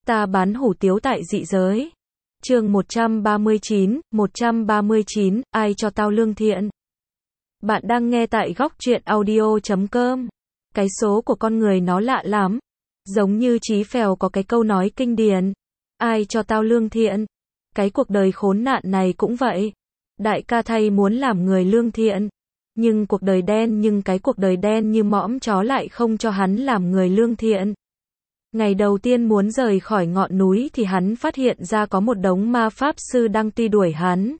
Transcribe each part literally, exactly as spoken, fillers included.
Ta bán hủ tiếu tại dị giới. Chương một trăm ba mươi chín, một trăm ba mươi chín, ai cho tao lương thiện? Bạn đang nghe tại góc truyện audio chấm com. Cái số của con người nó lạ lắm. Giống như Chí Phèo có cái câu nói kinh điển. Ai cho tao lương thiện? Cái cuộc đời khốn nạn này cũng vậy. Đại ca Thay muốn làm người lương thiện. Nhưng cuộc đời đen nhưng cái cuộc đời đen như mõm chó lại không cho hắn làm người lương thiện. Ngày đầu tiên muốn rời khỏi ngọn núi thì hắn phát hiện ra có một đống ma pháp sư đang truy đuổi hắn.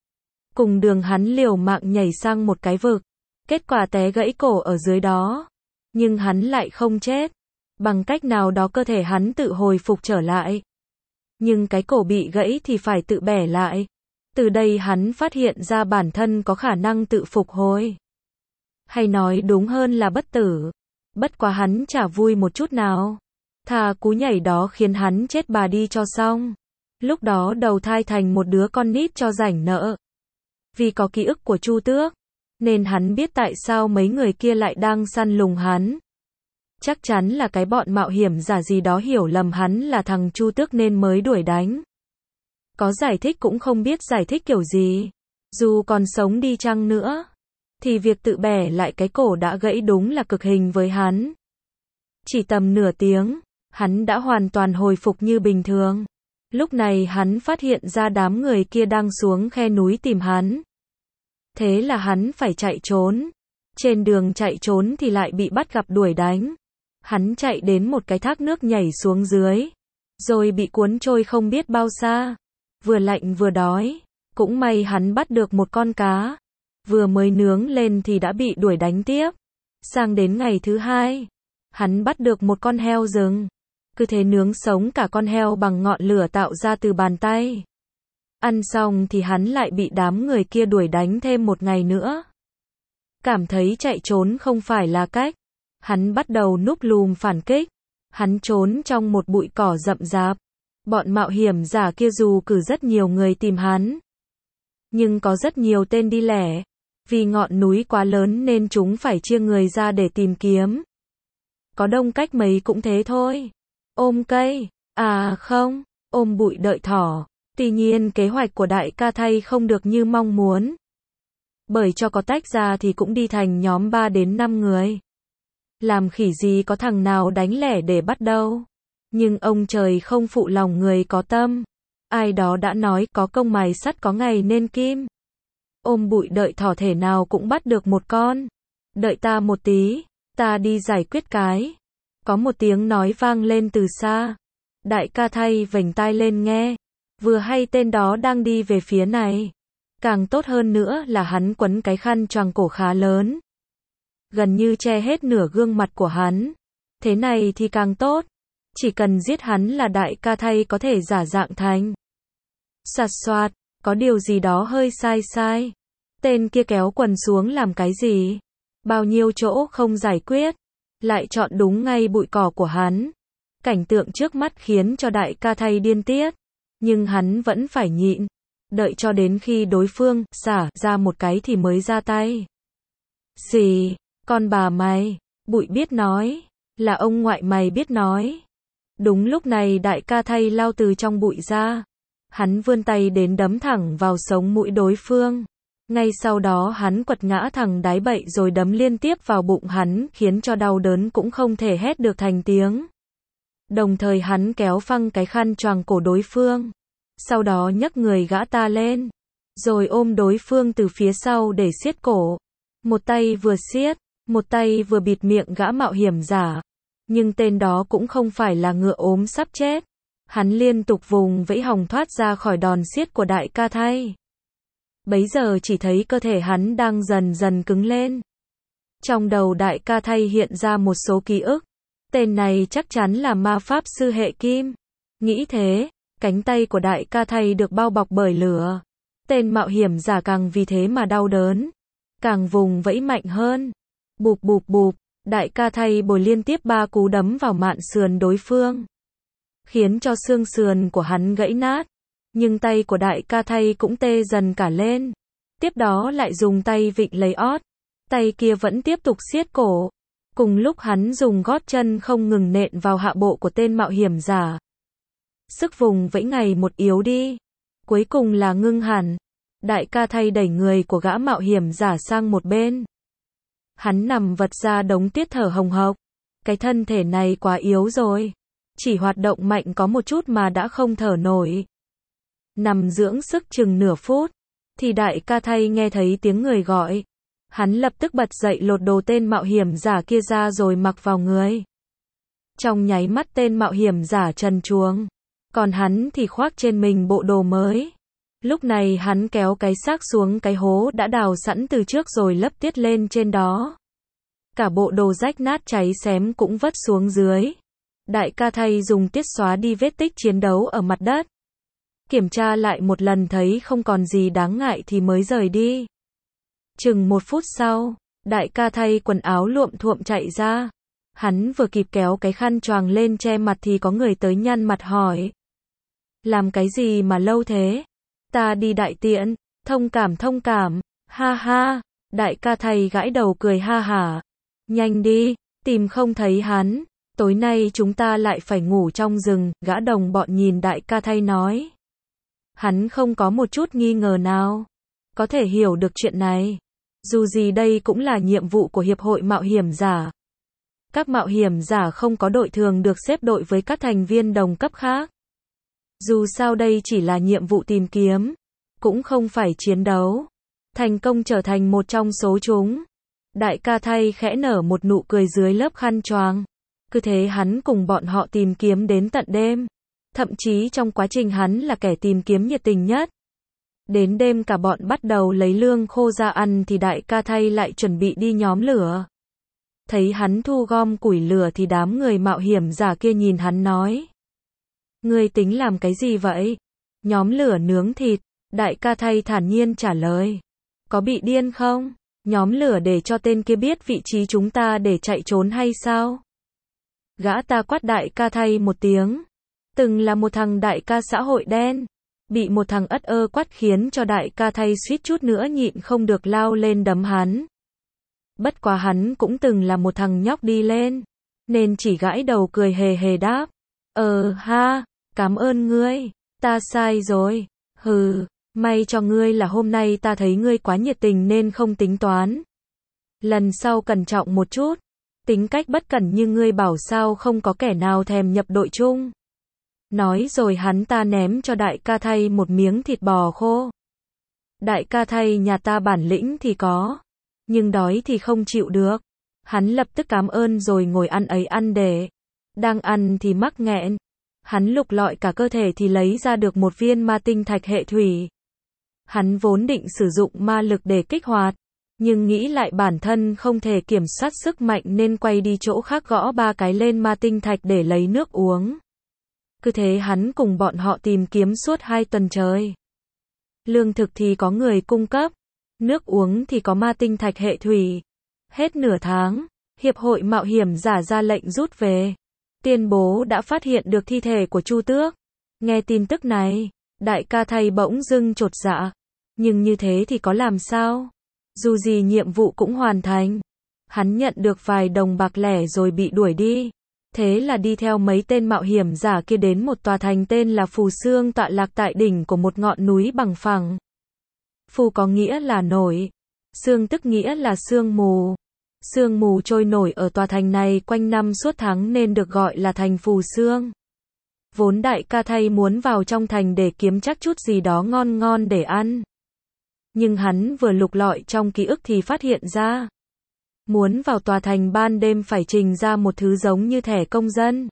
Cùng đường hắn liều mạng nhảy sang một cái vực. Kết quả té gãy cổ ở dưới đó. Nhưng hắn lại không chết. Bằng cách nào đó cơ thể hắn tự hồi phục trở lại. Nhưng cái cổ bị gãy thì phải tự bẻ lại. Từ đây hắn phát hiện ra bản thân có khả năng tự phục hồi. Hay nói đúng hơn là bất tử. Bất quá hắn chả vui một chút nào. Thà cú nhảy đó khiến hắn chết bà đi cho xong. Lúc đó đầu thai thành một đứa con nít cho rảnh nợ. Vì có ký ức của Chu Tước, nên hắn biết tại sao mấy người kia lại đang săn lùng hắn. Chắc chắn là cái bọn mạo hiểm giả gì đó hiểu lầm hắn là thằng Chu Tước nên mới đuổi đánh. Có giải thích cũng không biết giải thích kiểu gì. Dù còn sống đi chăng nữa, thì việc tự bẻ lại cái cổ đã gãy đúng là cực hình với hắn. Chỉ tầm nửa tiếng, hắn đã hoàn toàn hồi phục như bình thường. Lúc này hắn phát hiện ra đám người kia đang xuống khe núi tìm hắn. Thế là hắn phải chạy trốn. Trên đường chạy trốn thì lại bị bắt gặp đuổi đánh. Hắn chạy đến một cái thác nước nhảy xuống dưới. Rồi bị cuốn trôi không biết bao xa. Vừa lạnh vừa đói. Cũng may hắn bắt được một con cá. Vừa mới nướng lên thì đã bị đuổi đánh tiếp. Sang đến ngày thứ hai, hắn bắt được một con heo rừng. Cứ thế nướng sống cả con heo bằng ngọn lửa tạo ra từ bàn tay. Ăn xong thì hắn lại bị đám người kia đuổi đánh thêm một ngày nữa. Cảm thấy chạy trốn không phải là cách. Hắn bắt đầu núp lùm phản kích. Hắn trốn trong một bụi cỏ rậm rạp. Bọn mạo hiểm giả kia dù cử rất nhiều người tìm hắn, nhưng có rất nhiều tên đi lẻ. Vì ngọn núi quá lớn nên chúng phải chia người ra để tìm kiếm. Có đông cách mấy cũng thế thôi. Ôm cây, à không, ôm bụi đợi thỏ. Tuy nhiên kế hoạch của đại ca Thay không được như mong muốn. Bởi cho có tách ra thì cũng đi thành nhóm ba đến năm người. Làm khỉ gì có thằng nào đánh lẻ để bắt đâu. Nhưng ông trời không phụ lòng người có tâm. Ai đó đã nói có công mài sắt có ngày nên kim. Ôm bụi đợi thỏ thể nào cũng bắt được một con. Đợi ta một tí, ta đi giải quyết cái. Có một tiếng nói vang lên từ xa. Đại ca Thay vểnh tai lên nghe. Vừa hay tên đó đang đi về phía này. Càng tốt hơn nữa là hắn quấn cái khăn choàng cổ khá lớn. Gần như che hết nửa gương mặt của hắn. Thế này thì càng tốt. Chỉ cần giết hắn là đại ca Thay có thể giả dạng thành. Sạt soạt, có điều gì đó hơi sai sai. Tên kia kéo quần xuống làm cái gì? Bao nhiêu chỗ không giải quyết. Lại chọn đúng ngay bụi cỏ của hắn. Cảnh tượng trước mắt khiến cho đại ca Thay điên tiết. Nhưng hắn vẫn phải nhịn. Đợi cho đến khi đối phương xả ra một cái thì mới ra tay. Gì? Con bà mày? Bụi biết nói. Là ông ngoại mày biết nói. Đúng lúc này đại ca Thay lao từ trong bụi ra. Hắn vươn tay đến đấm thẳng vào sống mũi đối phương. Ngay sau đó hắn quật ngã thằng đái bậy rồi đấm liên tiếp vào bụng hắn khiến cho đau đớn cũng không thể hét được thành tiếng. Đồng thời hắn kéo phăng cái khăn choàng cổ đối phương. Sau đó nhấc người gã ta lên. Rồi ôm đối phương từ phía sau để siết cổ. Một tay vừa siết, một tay vừa bịt miệng gã mạo hiểm giả. Nhưng tên đó cũng không phải là ngựa ốm sắp chết. Hắn liên tục vùng vẫy hòng thoát ra khỏi đòn siết của đại ca Thay. Bấy giờ chỉ thấy cơ thể hắn đang dần dần cứng lên. Trong đầu đại ca Thay hiện ra một số ký ức. Tên này chắc chắn là ma pháp sư hệ kim. Nghĩ thế, cánh tay của đại ca Thay được bao bọc bởi lửa. Tên mạo hiểm giả càng vì thế mà đau đớn. Càng vùng vẫy mạnh hơn. Bụp bụp bụp, đại ca Thay bồi liên tiếp ba cú đấm vào mạn sườn đối phương. Khiến cho xương sườn của hắn gãy nát. Nhưng tay của đại ca Thay cũng tê dần cả lên. Tiếp đó lại dùng tay vịn lấy ót. Tay kia vẫn tiếp tục siết cổ. Cùng lúc hắn dùng gót chân không ngừng nện vào hạ bộ của tên mạo hiểm giả. sức vùng vẫy ngày một yếu đi. Cuối cùng là ngưng hẳn. Đại ca Thay đẩy người của gã mạo hiểm giả sang một bên. Hắn nằm vật ra đống tiết thở hồng hộc. Cái thân thể này quá yếu rồi. Chỉ hoạt động mạnh có một chút mà đã không thở nổi. Nằm dưỡng sức chừng nửa phút. Thì đại ca Thay nghe thấy tiếng người gọi. Hắn lập tức bật dậy lột đồ tên mạo hiểm giả kia ra rồi mặc vào người. Trong nháy mắt tên mạo hiểm giả trần truồng. Còn hắn thì khoác trên mình bộ đồ mới. Lúc này hắn kéo cái xác xuống cái hố đã đào sẵn từ trước rồi lấp tiết lên trên đó. Cả bộ đồ rách nát cháy xém cũng vất xuống dưới. Đại ca Thay dùng tiết xóa đi vết tích chiến đấu ở mặt đất. Kiểm tra lại một lần thấy không còn gì đáng ngại thì mới rời đi. Chừng một phút sau, đại ca Thay quần áo luộm thuộm chạy ra. Hắn vừa kịp kéo cái khăn choàng lên che mặt thì có người tới nhăn mặt hỏi. Làm cái gì mà lâu thế? Ta đi đại tiện, thông cảm thông cảm, ha ha. Đại ca Thay gãi đầu cười ha hả. Nhanh đi, tìm không thấy hắn. Tối nay chúng ta lại phải ngủ trong rừng, gã đồng bọn nhìn đại ca Thay nói. Hắn không có một chút nghi ngờ nào. Có thể hiểu được chuyện này. Dù gì đây cũng là nhiệm vụ của Hiệp hội Mạo hiểm giả. Các mạo hiểm giả không có đội thường được xếp đội với các thành viên đồng cấp khác. Dù sao đây chỉ là nhiệm vụ tìm kiếm, cũng không phải chiến đấu. Thành công trở thành một trong số chúng. Đại ca Thay khẽ nở một nụ cười dưới lớp khăn choàng. Cứ thế hắn cùng bọn họ tìm kiếm đến tận đêm. Thậm chí trong quá trình hắn là kẻ tìm kiếm nhiệt tình nhất. Đến đêm cả bọn bắt đầu lấy lương khô ra ăn thì đại ca Thay lại chuẩn bị đi nhóm lửa. Thấy hắn thu gom củi lửa thì đám người mạo hiểm giả kia nhìn hắn nói. Ngươi tính làm cái gì vậy? Nhóm lửa nướng thịt. Đại ca Thay thản nhiên trả lời. Có bị điên không? Nhóm lửa để cho tên kia biết vị trí chúng ta để chạy trốn hay sao? Gã ta quát đại ca Thay một tiếng. Từng là một thằng đại ca xã hội đen. Bị một thằng ất ơ quát khiến cho đại ca Thay suýt chút nữa nhịn không được lao lên đấm hắn. Bất quá hắn cũng từng là một thằng nhóc đi lên. Nên chỉ gãi đầu cười hề hề đáp. Ờ ha, cảm ơn ngươi. Ta sai rồi. Hừ, may cho ngươi là hôm nay ta thấy ngươi quá nhiệt tình nên không tính toán. Lần sau cẩn trọng một chút. Tính cách bất cẩn như ngươi bảo sao không có kẻ nào thèm nhập đội chung. Nói rồi hắn ta ném cho đại ca Thay một miếng thịt bò khô. Đại ca Thay nhà ta bản lĩnh thì có. Nhưng đói thì không chịu được. Hắn lập tức cảm ơn rồi ngồi ăn ấy ăn để. Đang ăn thì mắc nghẹn. Hắn lục lọi cả cơ thể thì lấy ra được một viên ma tinh thạch hệ thủy. Hắn vốn định sử dụng ma lực để kích hoạt. Nhưng nghĩ lại bản thân không thể kiểm soát sức mạnh nên quay đi chỗ khác gõ ba cái lên ma tinh thạch để lấy nước uống. Cứ thế hắn cùng bọn họ tìm kiếm suốt hai tuần trời. Lương thực thì có người cung cấp. Nước uống thì có ma tinh thạch hệ thủy. Hết nửa tháng, Hiệp hội Mạo hiểm giả ra lệnh rút về. Tuyên bố đã phát hiện được thi thể của Chu Tước. Nghe tin tức này, đại ca Thay bỗng dưng chột dạ. Nhưng như thế thì có làm sao? Dù gì nhiệm vụ cũng hoàn thành. Hắn nhận được vài đồng bạc lẻ rồi bị đuổi đi. Thế là đi theo mấy tên mạo hiểm giả kia đến một tòa thành tên là Phù Sương tọa lạc tại đỉnh của một ngọn núi bằng phẳng. Phù có nghĩa là nổi. Sương tức nghĩa là sương mù. Sương mù trôi nổi ở tòa thành này quanh năm suốt tháng nên được gọi là thành Phù Sương. Vốn đại ca Thay muốn vào trong thành để kiếm chắc chút gì đó ngon ngon để ăn. Nhưng hắn vừa lục lọi trong ký ức thì phát hiện ra. Muốn vào tòa thành ban đêm phải trình ra một thứ giống như thẻ công dân.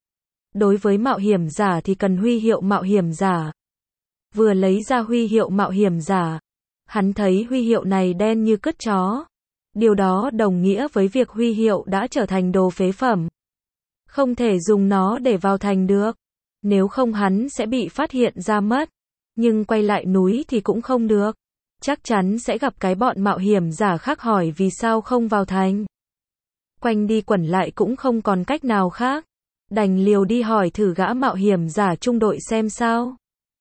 Đối với mạo hiểm giả thì cần huy hiệu mạo hiểm giả. Vừa lấy ra huy hiệu mạo hiểm giả. Hắn thấy huy hiệu này đen như cứt chó. Điều đó đồng nghĩa với việc huy hiệu đã trở thành đồ phế phẩm. Không thể dùng nó để vào thành được. Nếu không hắn sẽ bị phát hiện ra mất. Nhưng quay lại núi thì cũng không được. Chắc chắn sẽ gặp cái bọn mạo hiểm giả khác hỏi vì sao không vào thành. Quanh đi quẩn lại cũng không còn cách nào khác. Đành liều đi hỏi thử gã mạo hiểm giả trung đội xem sao.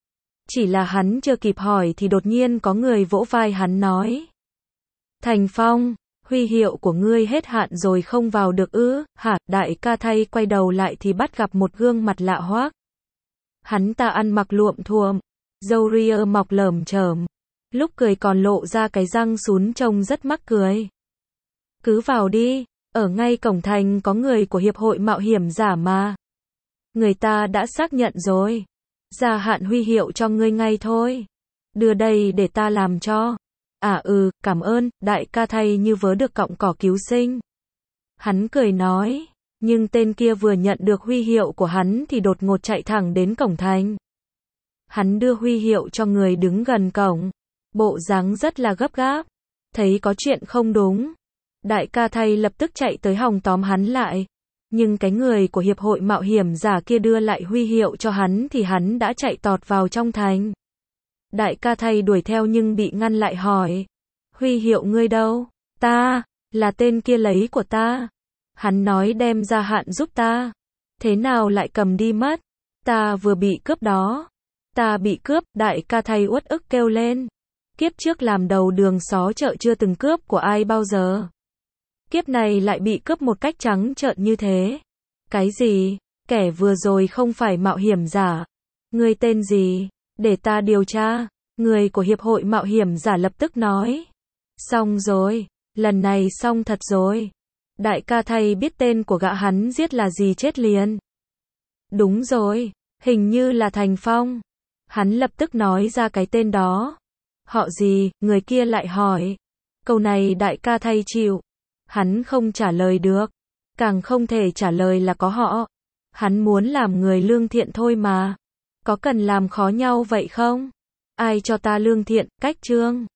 Chỉ là hắn chưa kịp hỏi thì đột nhiên có người vỗ vai hắn nói. Thành Phong, huy hiệu của ngươi hết hạn rồi không vào được ư? Hả? Đại ca Thay quay đầu lại thì bắt gặp một gương mặt lạ hoắc. Hắn ta ăn mặc luộm thuộm, râu ria mọc lởm chởm, lúc cười còn lộ ra cái răng sún trông rất mắc cười. Cứ vào đi, ở ngay cổng thành có người của hiệp hội mạo hiểm giả mà. Người ta đã xác nhận rồi. Gia hạn huy hiệu cho ngươi ngay thôi. Đưa đây để ta làm cho. À ừ, cảm ơn, đại ca thay như vớ được cọng cỏ cứu sinh. Hắn cười nói, nhưng tên kia vừa nhận được huy hiệu của hắn thì đột ngột chạy thẳng đến cổng thành. Hắn đưa huy hiệu cho người đứng gần cổng, bộ dáng rất là gấp gáp, thấy có chuyện không đúng. Đại ca thay lập tức chạy tới hòng tóm hắn lại, nhưng cái người của hiệp hội mạo hiểm giả kia đưa lại huy hiệu cho hắn thì hắn đã chạy tọt vào trong thành. Đại ca thay đuổi theo nhưng bị ngăn lại hỏi, huy hiệu ngươi đâu? Ta, là tên kia lấy của ta. Hắn nói đem Gia hạn giúp ta. Thế nào lại cầm đi mất? Ta vừa bị cướp đó. Ta bị cướp, đại ca thay uất ức kêu lên. Kiếp trước làm đầu đường xó chợ chưa từng cướp của ai bao giờ. Kiếp này lại bị cướp một cách trắng trợn như thế. Cái gì? Kẻ vừa rồi không phải mạo hiểm giả. Ngươi tên gì? Để ta điều tra. Người của hiệp hội mạo hiểm giả lập tức nói. Xong rồi. Lần này xong thật rồi. Đại ca thay biết tên của gã hắn giết là gì chết liền. Đúng rồi. Hình như là Thành Phong. Hắn lập tức nói ra cái tên đó. Họ gì? Người kia lại hỏi. Câu này đại ca thay chịu. Hắn không trả lời được. Càng không thể trả lời là có họ. Hắn muốn làm người lương thiện thôi mà. Có cần làm khó nhau vậy không? Ai cho ta lương thiện, cách chương.